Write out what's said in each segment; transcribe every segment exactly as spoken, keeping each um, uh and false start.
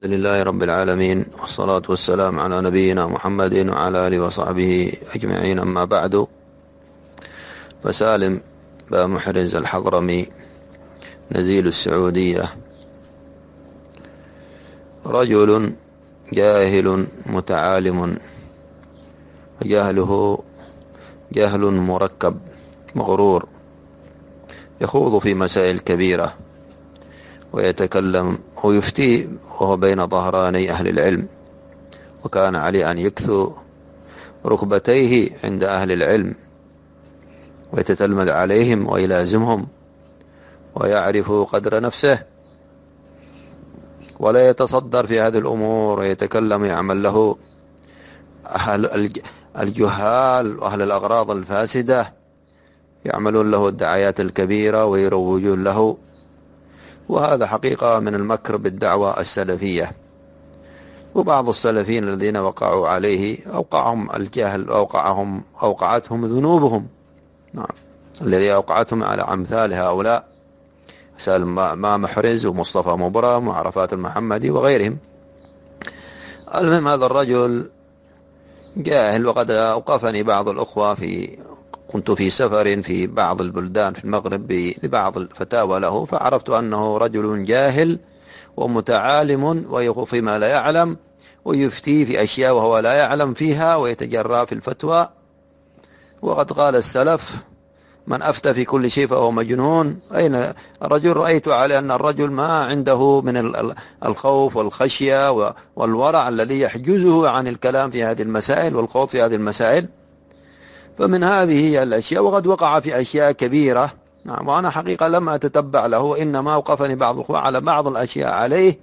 لله رب العالمين، والصلاة والسلام على نبينا محمد وعلى آله وصحبه أجمعين. أما بعد، فسالم بن محرز الحضرمي نزيل السعودية رجل جاهل متعالم، جهله جهل مركب مغرور، يخوض في مسائل كبيرة ويتكلم ويفتي وهو بين ظهراني أهل العلم، وكان عليه أن يكثو ركبتيه عند أهل العلم ويتتلمذ عليهم ويلازمهم ويعرف قدر نفسه، ولا يتصدر في هذه الأمور ويتكلم يعمل له أهل الجهال وأهل الأغراض الفاسدة، يعملون له الدعايات الكبيرة ويروجون له. وهذا حقيقة من المكر بالدعوة السلفية. وبعض السلفيين الذين وقعوا عليه أوقعهم الجهل، أوقعهم أوقعتهم ذنوبهم، نعم، الذي أوقعتهم على أمثال هؤلاء، سالم ما محرز ومصطفى مبرم وعرفات المحمدي وغيرهم. المهم، هذا الرجل جاهل. وقد أوقفني بعض الأخوة في كنت في سفر في بعض البلدان في المغرب لبعض الفتاوى له، فعرفت أنه رجل جاهل ومتعالم ويخفي ما لا يعلم، ويفتي في أشياء وهو لا يعلم فيها ويتجرأ في الفتوى. وقد قال السلف: من أفتى في كل شيء فهو مجنون. أين الرجل؟ رأيت عليه أن الرجل ما عنده من الخوف والخشية والورع الذي يحجزه عن الكلام في هذه المسائل والخوض في هذه المسائل. فمن هذه الأشياء، وقد وقع في أشياء كبيرة، نعم، وأنا حقيقة لم أتتبع له، إنما أوقفني بعض الأخوة على بعض الأشياء عليه،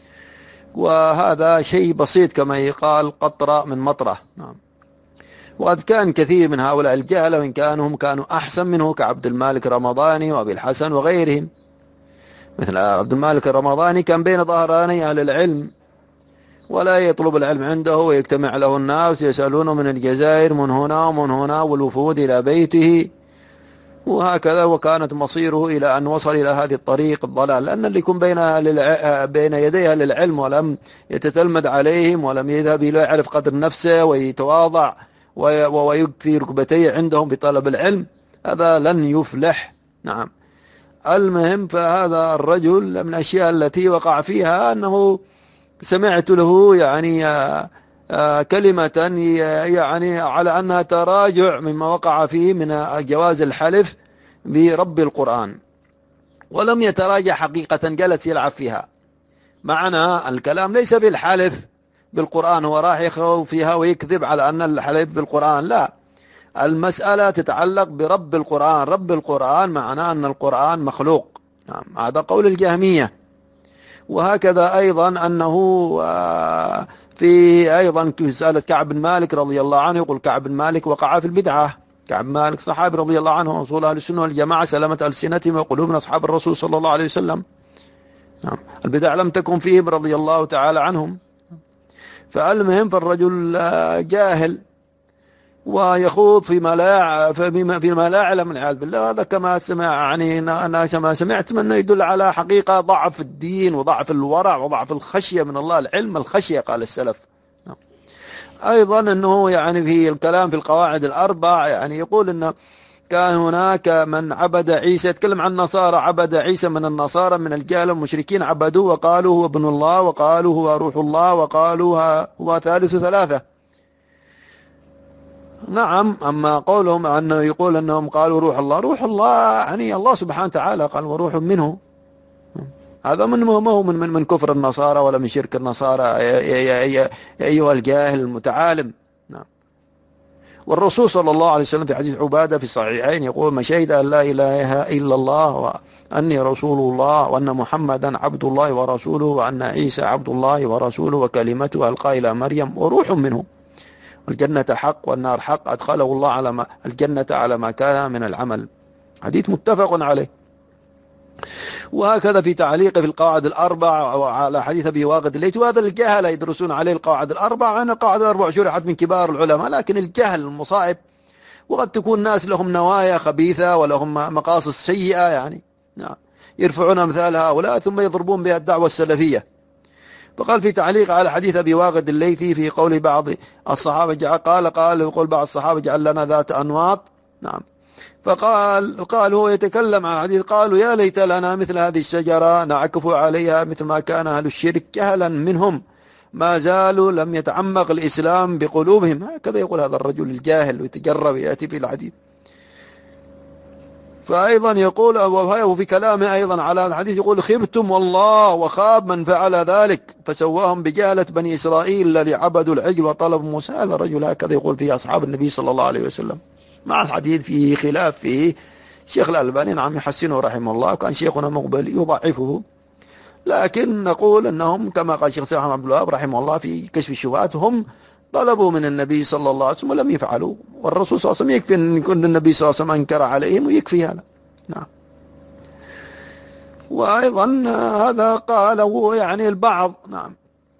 وهذا شيء بسيط كما يقال قطرة من مطرة، نعم. وقد كان كثير من هؤلاء الجهلة وإن كانوا كانوا أحسن منه، كعبد المالك الرمضاني وأبي الحسن وغيرهم. مثل عبد المالك الرمضاني كان بين ظهراني أهل العلم، ولا يطلب العلم عنده، ويجتمع له الناس يسألونه من الجزائر من هنا ومن هنا، والوفود إلى بيته، وهكذا. وكانت مصيره إلى أن وصل إلى هذه الطريق الضلال، لأن اللي يكون بين بين يديها للعلم ولم يتتلمذ عليهم ولم يذهب إلى يعرف قدر نفسه ويتواضع ويكثي ركبتيه عندهم بطلب العلم، هذا لن يفلح، نعم. المهم، فهذا الرجل من الأشياء التي وقع فيها أنه سمعت له يعني كلمة يعني على أنها تراجع مما وقع فيه من جواز الحلف برب القرآن، ولم يتراجع حقيقة، جلس يلعب فيها. معنى الكلام ليس بالحلف بالقرآن، هو راح يخوض فيها ويكذب على أن الحلف بالقرآن، لا، المسألة تتعلق برب القرآن. رب القرآن معناه أن القرآن مخلوق، نعم، هذا قول الجهمية. وهكذا أيضا أنه في أيضا في مسألة كعب بن مالك رضي الله عنه، يقول كعب بن مالك وقع في البدعة. كعب بن مالك صحابي رضي الله عنه، رسول أهل السنة والجماعة، سلامة ألسنتهم وقلوبنا أصحاب الرسول صلى الله عليه وسلم، نعم. البدع لم تكن فيهم رضي الله تعالى عنهم. فالمهم، فالرجل جاهل ويخوض فيما لا فيما لا يعلم، والعياذ بالله. هذا كما سمع يعني أنا كما سمعت منه يدل على حقيقة ضعف الدين وضعف الورع وضعف الخشية من الله. العلم الخشية، قال السلف. أيضا أنه يعني في الكلام في القواعد الأربع يعني يقول أنه كان هناك من عبد عيسى، يتكلم عن النصارى، عبد عيسى من النصارى من الجهل المشركين، عبدوه وقالوا هو ابن الله، وقالوا هو روح الله، وقالوا هو ثالث ثلاثة. نعم. أما قولهم أنه يقول أنهم قالوا روح الله، روح الله يعني الله سبحانه وتعالى قال وروح منه، هذا من ما هو من, من من كفر النصارى ولا من شرك النصارى يا, يا, يا, يا أيها الجاهل المتعالم، نعم. والرسول صلى الله عليه وسلم في حديث عبادة في الصحيحين يقول: من شهد أن لا إله إلا الله وأني رسول الله وأن محمدا عبد الله ورسوله وأن عيسى عبد الله ورسوله وكلمته ألقى إلى مريم وروح منه، الجنة حق والنار حق، أدخله الله على ما الجنة على ما كان من العمل. حديث متفق عليه. وهكذا في تعليق في القواعد الأربع وعلى حديث أبي واقد الليثي. وهذا الجهل يدرسون عليه القواعد الأربع. أنا القواعد الأربع شرحت من كبار العلماء، لكن الجهل المصائب، وقد تكون ناس لهم نوايا خبيثة ولهم مقاصد سيئة، يعني نعم، يرفعون أمثال هؤلاء ثم يضربون بها الدعوة السلفية. فقال في تعليق على حديث أبي واقد الليثي في قول بعض الصحابة جعل قال قال يقول بعض الصحابة جعل لنا ذات أنواط. نعم. فقال قال هو يتكلم عن حديث قالوا يا ليت لنا مثل هذه الشجرة نعكف عليها مثل ما كان أهل الشرك جهلا منهم ما زالوا لم يتعمق الإسلام بقلوبهم. هكذا يقول هذا الرجل الجاهل ويتجرب يأتي في الحديث. فأيضا يقول وفي كلامه أيضا على الحديث يقول خبتم والله وخاب من فعل ذلك فسواهم بجهلة بني إسرائيل الذي عبدوا العجل وطلبوا موسى. هذا الرجل هكذا يقول فيه أصحاب النبي صلى الله عليه وسلم، مع الحديث فيه خلاف فيه. شيخ الألباني نعم يحسنه رحمه الله، كان شيخنا مقبل يضعفه، لكن نقول أنهم كما قال شيخ سيدنا عبد الوهاب رحمه الله في كشف الشبهات هم طلبوا من النبي صلى الله عليه وسلم ولم يفعلوا، والرسول صلى الله عليه وسلم يكفي أن يكون النبي صلى الله عليه وسلم أنكر عليهم ويكفي هذا. نعم. وأيضا هذا قاله يعني البعض. نعم.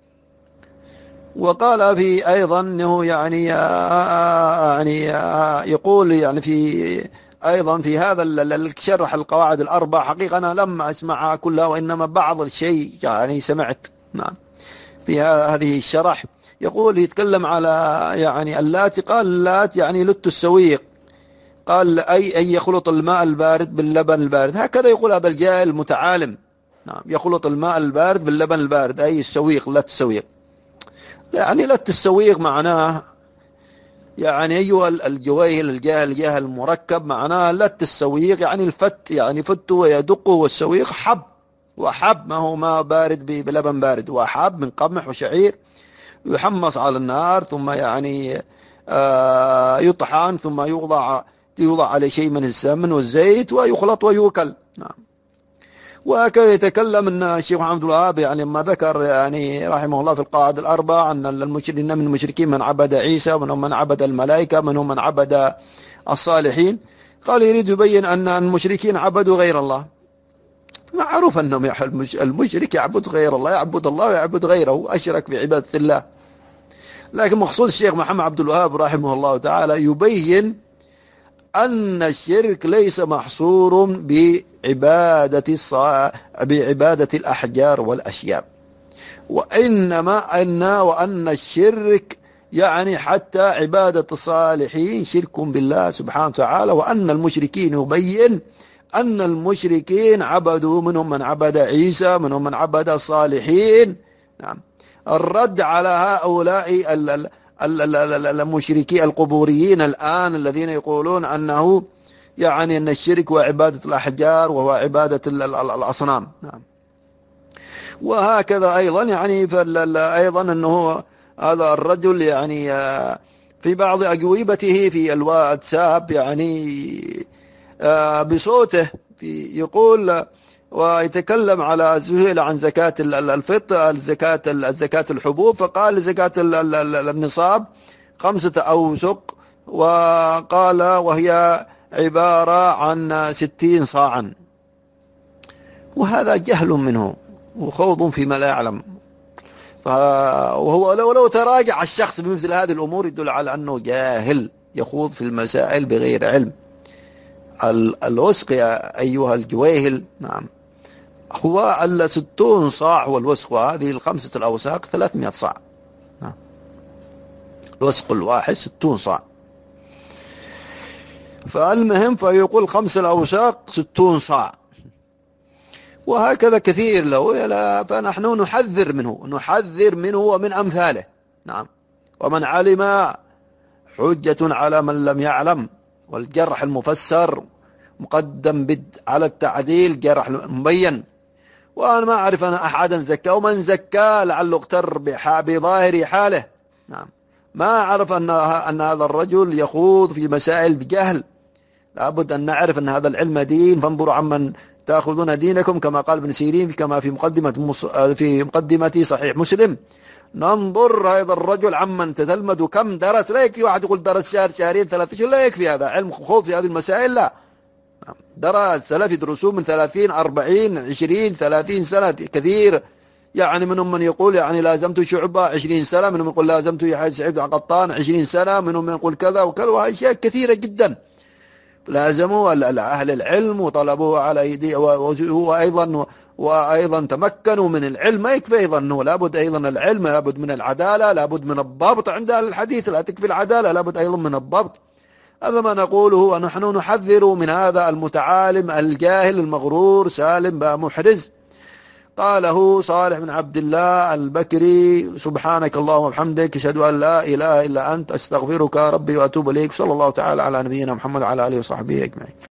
وقال في أيضا أنه يعني يعني يقول يعني في أيضا في هذا الشرح القواعد الأربع، حقيقة أنا لم أسمعها كلها وإنما بعض الشيء يعني سمعت. نعم. في هذه الشرح يقول يتكلم على يعني اللات، قال اللات يعني لت السويق، قال أي أي يخلط الماء البارد باللبن البارد. هكذا يقول هذا الجاهل المتعالم. نعم. يخلط الماء البارد باللبن البارد أي السويق لت السويق. يعني لت السويق معناه يعني أيها الجويهل الجاهل الجاهل المركب معناه لت السويق يعني الفت، يعني فت ويدق، والسويق حب، وحب ما هو ما بارد بلبن بارد، وحب من قمح وشعير يحمص على النار ثم يعني آه يطحن ثم يوضع يوضع عليه شيء من السمن والزيت ويخلط ويوكل. نعم. وهكذا يتكلم ان الشيخ محمد الوهاب يعني ما ذكر يعني رحمه الله في القواعد الاربع ان المشركين من المشركين من عبد عيسى ومنهم من عبد الملائكه ومنهم من عبد الصالحين. قال يريد يبين ان المشركين عبدوا غير الله. معروف انهم المشرك يعبد غير الله، يعبد الله ويعبد غيره، اشرك بعباده الله. لكن مقصود الشيخ محمد عبد الوهاب رحمه الله تعالى يبين أن الشرك ليس محصور بعبادة الصا... بعبادة الأحجار والأشياء، وإنما أن وأن الشرك يعني حتى عبادة الصالحين شرك بالله سبحانه وتعالى، وأن المشركين يبين أن المشركين عبدوا منهم من عبد عيسى منهم من عبد الصالحين. نعم. الرد على هؤلاء ال المشركي القبوريين الآن الذين يقولون أنه يعني أن الشرك هو عبادة الأحجار وهو عبادة الأصنام. نعم. وهكذا أيضا يعني أيضا أنه هذا الرجل يعني في بعض أجوبته في الواتساب يعني بصوته يقول ويتكلم على سئل عن زكاة الفطر الزكاة الزكاة الحبوب، فقال زكاة النصاب خمسة أوسق، وقال وهي عبارة عن ستين صاعا. وهذا جهل منه وخوض فيما لا يعلم. وهو لو لو تراجع الشخص بمثل هذه الأمور يدل على أنه جاهل يخوض في المسائل بغير علم. الوسق يا أيها الجويهل نعم هو الستون صاع والوسق، وهذه الخمسة الأوساق ثلاثمائة صاع. نعم. الوسق الواحد ستون صاع. فالمهم فيقول خمس الأوساق ستون صاع، وهكذا كثير له. فنحن نحذر منه نحذر منه ومن أمثاله. نعم. ومن علم حجة على من لم يعلم، والجرح المفسر مقدم بد على التعديل جرح مبين. وأنا ما أعرف أنا أحدا زكى، ومن زكى لعله اغتر بظاهر حاله. نعم. ما أعرف أن أن هذا الرجل يخوض في مسائل بجهل. لابد أن نعرف أن هذا العلم دين، فانظروا عمن تأخذون دينكم، كما قال ابن سيرين كما في مقدمة مص... في مقدمة صحيح مسلم. ننظر هذا الرجل عمن تتلمذ كم درس. لا يكفي واحد يقول درس شهر شهرين ثلاثة شهور، لا يكفي هذا علم خوض في هذه المسائل. لا، درس سلف يدرسون من ثلاثين أربعين عشرين ثلاثين سنة كثير. يعني منهم من يقول يعني لازمت شعبة عشرين سنة، منهم يقول لازمت يحيى سعيد قطان عشرين سنة، منهم من يقول كذا وكذا، وأشياء كثيرة جدا. لازموا أهل العلم وطلبوه على يدي، وأيضا وأيضا تمكنوا من العلم. ما يكفي أيضا أنه لابد أيضا العلم، لابد من العدالة، لابد من الضبط. عند أهل الحديث لا تكفي العدالة، لابد أيضا من الضبط. هذا ما نقوله، ونحن نحذر من هذا المتعالم الجاهل المغرور سالم بامحرز. قاله صالح بن عبد الله البكري. سبحانك اللهم وبحمدك، أشهد أن لا إله إلا أنت، أستغفرك ربي وأتوب إليك. صلى الله تعالى على نبينا محمد وعلى آله وصحبه أجمعين.